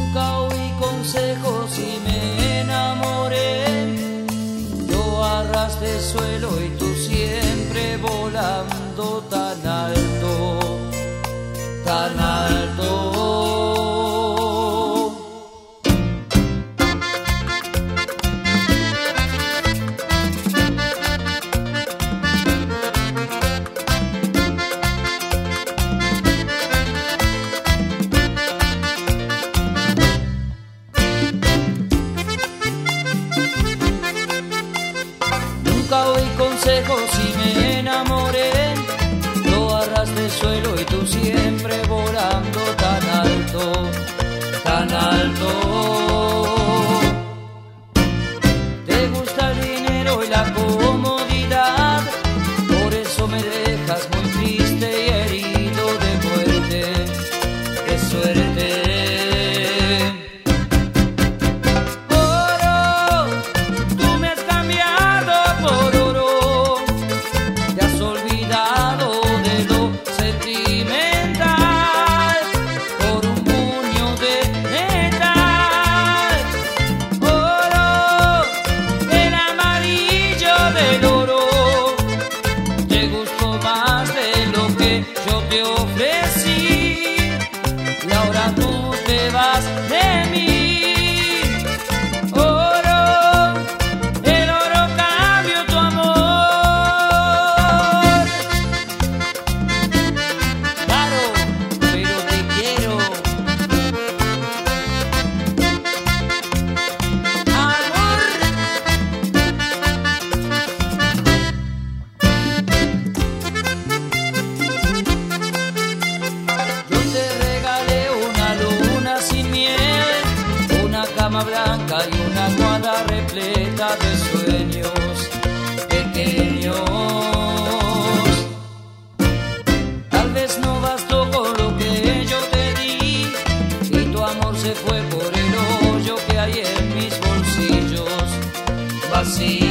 Nunca oí consejos y me enamoré. Yo a ras de suelo y tú siempre volando tan alto, tan alto. Nunca oí consejos y me enamoré. Yo a ras de suelo y tú siempre volando tan alto, tan alto. Te gusta el dinero y la comodidad, por eso me dejas muy triste y herido de muerte. ¡Qué suerte! Yo te ofrecí y ahora tú te vas de mí. Oro, el oro cambió tu amor. Claro, pero te quiero. Blanca y una almohada repleta de sueños pequeños. Tal vez no bastó con lo que yo te di y tu amor se fue por el hoyo que hay en mis bolsillos vacíos.